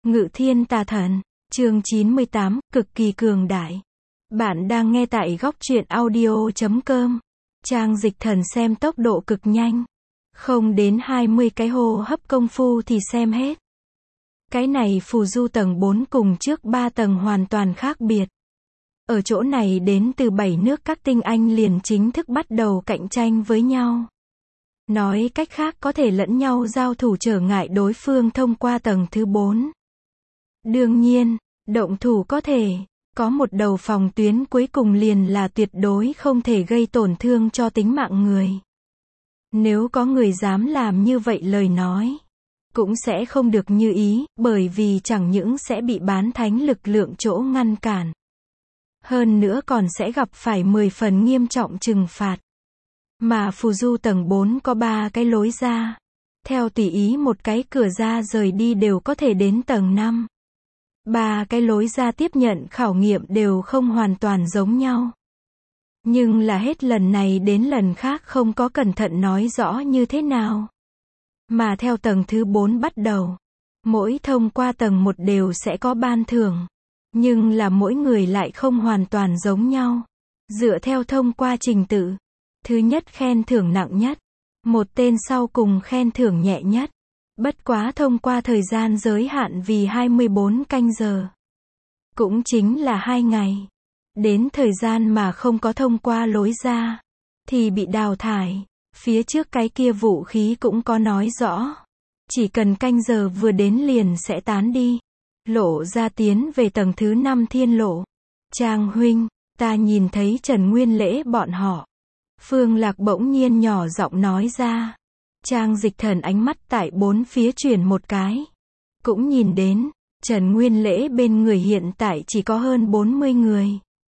Ngự thiên tà thần, chương 98, cực kỳ cường đại. Bạn đang nghe tại góc truyện audio.com. Trang dịch thần xem tốc độ cực nhanh. Không đến 20 cái hô hấp công phu thì xem hết. Cái này phù du tầng 4 cùng trước 3 tầng hoàn toàn khác biệt. Ở chỗ này đến từ 7 nước các tinh anh liền chính thức bắt đầu cạnh tranh với nhau. Nói cách khác có thể lẫn nhau giao thủ trở ngại đối phương thông qua tầng thứ 4. Đương nhiên, động thủ có thể, có một đầu phòng tuyến cuối cùng liền là tuyệt đối không thể gây tổn thương cho tính mạng người. Nếu có người dám làm như vậy lời nói, cũng sẽ không được như ý, bởi vì chẳng những sẽ bị bán thánh lực lượng chỗ ngăn cản. Hơn nữa còn sẽ gặp phải 10 phần nghiêm trọng trừng phạt. Mà phù du tầng 4 có 3 cái lối ra. Theo tùy ý một cái cửa ra rời đi đều có thể đến tầng 5. 3 cái lối ra tiếp nhận khảo nghiệm đều không hoàn toàn giống nhau. Nhưng là hết lần này đến lần khác không có cẩn thận nói rõ như thế nào. Mà theo tầng thứ 4 bắt đầu, mỗi thông qua tầng 1 đều sẽ có ban thưởng. Nhưng là mỗi người lại không hoàn toàn giống nhau. Dựa theo thông qua trình tự. Thứ nhất khen thưởng nặng nhất. Một tên sau cùng khen thưởng nhẹ nhất. Bất quá thông qua thời gian giới hạn vì 24 canh giờ. Cũng chính là 2 ngày. Đến thời gian mà không có thông qua lối ra, thì bị đào thải. Phía trước cái kia vũ khí cũng có nói rõ. Chỉ cần canh giờ vừa đến liền sẽ tán đi. Lộ ra tiến về tầng thứ 5 thiên lộ. Trang huynh, ta nhìn thấy Trần Nguyên Lễ bọn họ. Phương Lạc bỗng nhiên nhỏ giọng nói ra. Trang dịch thần ánh mắt tại bốn phía chuyển một cái. Cũng nhìn đến, Trần Nguyên Lễ bên người hiện tại chỉ có hơn 40 người.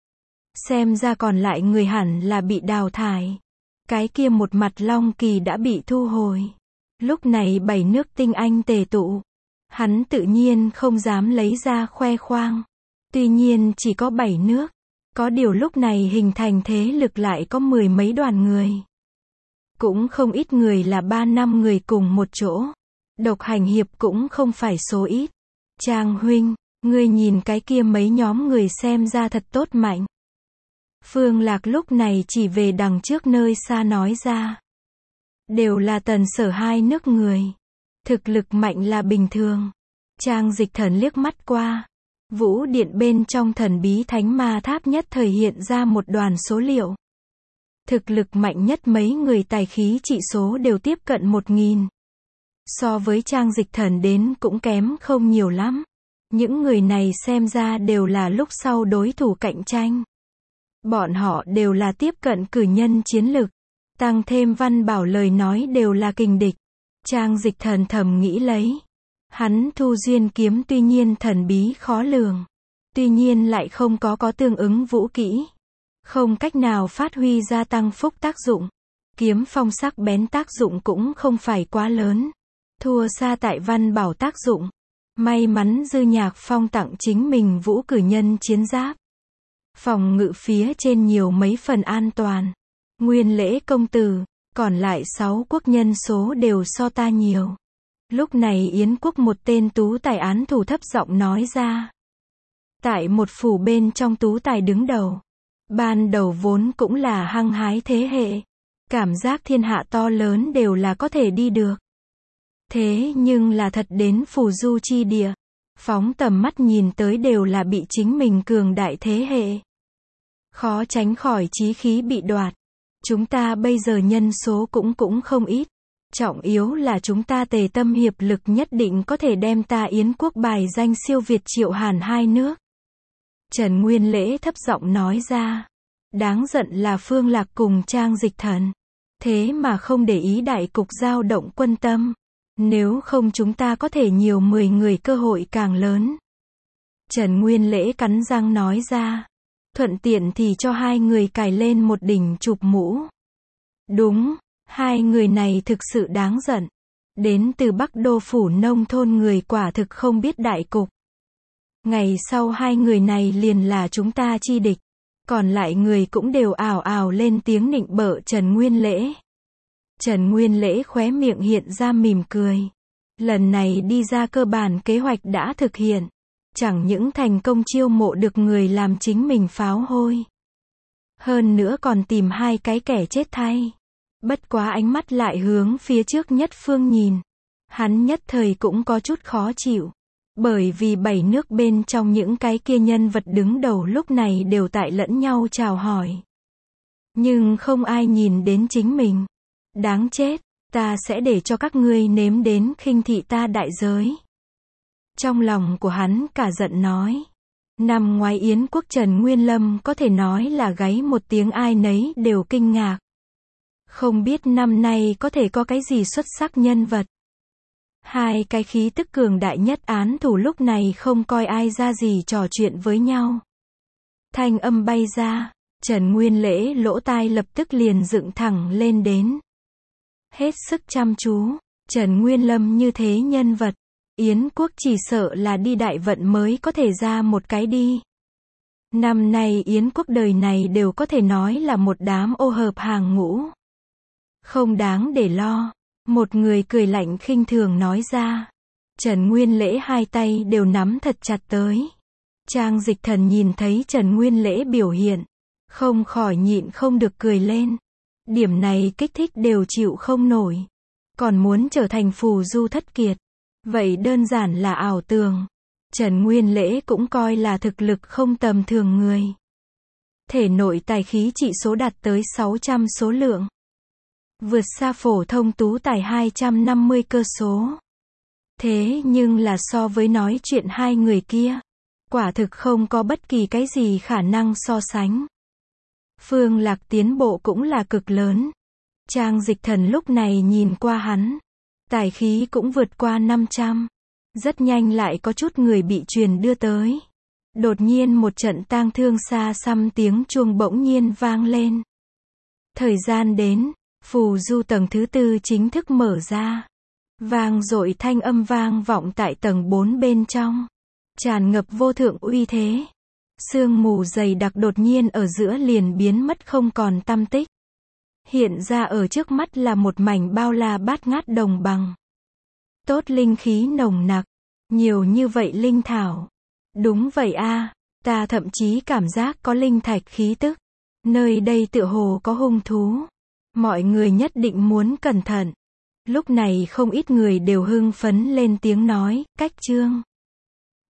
Xem ra còn lại người hẳn là bị đào thải. Cái kia một mặt long kỳ đã bị thu hồi. Lúc này 7 nước tinh anh tề tụ. Hắn tự nhiên không dám lấy ra khoe khoang. Tuy nhiên chỉ có 7 nước. Có điều lúc này hình thành thế lực lại có 10 mấy đoàn người. Cũng không ít người là 3-5 người cùng một chỗ. Độc hành hiệp cũng không phải số ít. Trang huynh, ngươi nhìn cái kia mấy nhóm người xem ra thật tốt mạnh. Phương Lạc lúc này chỉ về đằng trước nơi xa nói ra. Đều là Tần Sở hai nước người. Thực lực mạnh là bình thường. Trang dịch thần liếc mắt qua. Vũ điện bên trong thần bí thánh ma tháp nhất thời hiện ra một đoàn số liệu. Thực lực mạnh nhất mấy người tài khí trị số đều tiếp cận 1000. So với trang dịch thần đến cũng kém không nhiều lắm. Những người này xem ra đều là lúc sau đối thủ cạnh tranh. Bọn họ đều là tiếp cận cử nhân chiến lực. Tăng thêm Văn Bảo lời nói đều là kình địch. Trang dịch thần thầm nghĩ lấy. Hắn thu duyên kiếm tuy nhiên thần bí khó lường. Tuy nhiên lại không có tương ứng vũ kỹ. Không cách nào phát huy ra tăng phúc tác dụng. Kiếm phong sắc bén tác dụng cũng không phải quá lớn. Thua xa tại Văn Bảo tác dụng. May mắn Dư Nhạc Phong tặng chính mình vũ cử nhân chiến giáp. Phòng ngự phía trên nhiều mấy phần an toàn. Nguyên Lễ công tử, còn lại 6 quốc nhân số đều so ta nhiều. Lúc này Yến quốc một tên tú tài án thủ thấp giọng nói ra. Tại một phủ bên trong tú tài đứng đầu. Ban đầu vốn cũng là hăng hái thế hệ. Cảm giác thiên hạ to lớn đều là có thể đi được. Thế nhưng là thật đến phù du chi địa. Phóng tầm mắt nhìn tới đều là bị chính mình cường đại thế hệ. Khó tránh khỏi chí khí bị đoạt. Chúng ta bây giờ nhân số cũng không ít. Trọng yếu là chúng ta tề tâm hiệp lực nhất định có thể đem ta Yến quốc bài danh siêu việt Triệu Hàn hai nước. Trần Nguyên Lễ thấp giọng nói ra. Đáng giận là Phương Lạc cùng Trang dịch thần. Thế mà không để ý đại cục dao động quân tâm. Nếu không chúng ta có thể nhiều 10 người cơ hội càng lớn. Trần Nguyên Lễ cắn răng nói ra. Thuận tiện thì cho hai người cài lên một đỉnh chụp mũ. Đúng, hai người này thực sự đáng giận. Đến từ Bắc Đô phủ nông thôn người quả thực không biết đại cục. Ngày sau hai người này liền là chúng ta chi địch. Còn lại người cũng đều ào ào lên tiếng nịnh bợ Trần Nguyên Lễ. Trần Nguyên Lễ khóe miệng hiện ra mỉm cười. Lần này đi ra cơ bản kế hoạch đã thực hiện. Chẳng những thành công chiêu mộ được người làm chính mình pháo hôi. Hơn nữa còn tìm 2 cái kẻ chết thay. Bất quá ánh mắt lại hướng phía trước Nhất Phương nhìn. Hắn nhất thời cũng có chút khó chịu. Bởi vì 7 nước bên trong những cái kia nhân vật đứng đầu lúc này đều tại lẫn nhau chào hỏi. Nhưng không ai nhìn đến chính mình. Đáng chết, ta sẽ để cho các ngươi nếm đến khinh thị ta đại giới. Trong lòng của hắn cả giận nói. Năm ngoái Yến quốc Trần Nguyên Lâm có thể nói là gáy một tiếng ai nấy đều kinh ngạc. Không biết năm nay có thể có cái gì xuất sắc nhân vật. 2 cái khí tức cường đại nhất án thủ lúc này không coi ai ra gì trò chuyện với nhau. Thanh âm bay ra, Trần Nguyên Lễ lỗ tai lập tức liền dựng thẳng lên đến. Hết sức chăm chú, Trần Nguyên Lâm như thế nhân vật. Yến quốc chỉ sợ là đi đại vận mới có thể ra một cái đi. Năm nay Yến quốc đời này đều có thể nói là một đám ô hợp hàng ngũ. Không đáng để lo. Một người cười lạnh khinh thường nói ra. Trần Nguyên Lễ 2 tay đều nắm thật chặt tới. Trang Dịch Thần nhìn thấy Trần Nguyên Lễ biểu hiện. Không khỏi nhịn không được cười lên. Điểm này kích thích đều chịu không nổi. Còn muốn trở thành phù du thất kiệt. Vậy đơn giản là ảo tưởng. Trần Nguyên Lễ cũng coi là thực lực không tầm thường người. Thể nội tài khí trị số đạt tới 600 số lượng. Vượt xa phổ thông tú tài 250 cơ số. Thế nhưng là so với nói chuyện 2 người kia. Quả thực không có bất kỳ cái gì khả năng so sánh. Phương Lạc tiến bộ cũng là cực lớn. Trang Dịch Thần lúc này nhìn qua hắn. Tài khí cũng vượt qua 500. Rất nhanh lại có chút người bị truyền đưa tới. Đột nhiên một trận tang thương xa xăm tiếng chuông bỗng nhiên vang lên. Thời gian đến, phù du tầng thứ 4 chính thức mở ra. Vang dội thanh âm vang vọng tại tầng 4 bên trong. Tràn ngập vô thượng uy thế. Sương mù dày đặc đột nhiên ở giữa liền biến mất không còn tăm tích. Hiện ra ở trước mắt là một mảnh bao la bát ngát đồng bằng. Tốt linh khí nồng nặc. Nhiều như vậy linh thảo. Đúng vậy a, ta thậm chí cảm giác có linh thạch khí tức. Nơi đây tựa hồ có hung thú. Mọi người nhất định muốn cẩn thận. Lúc này không ít người đều hưng phấn lên tiếng nói, cách chương.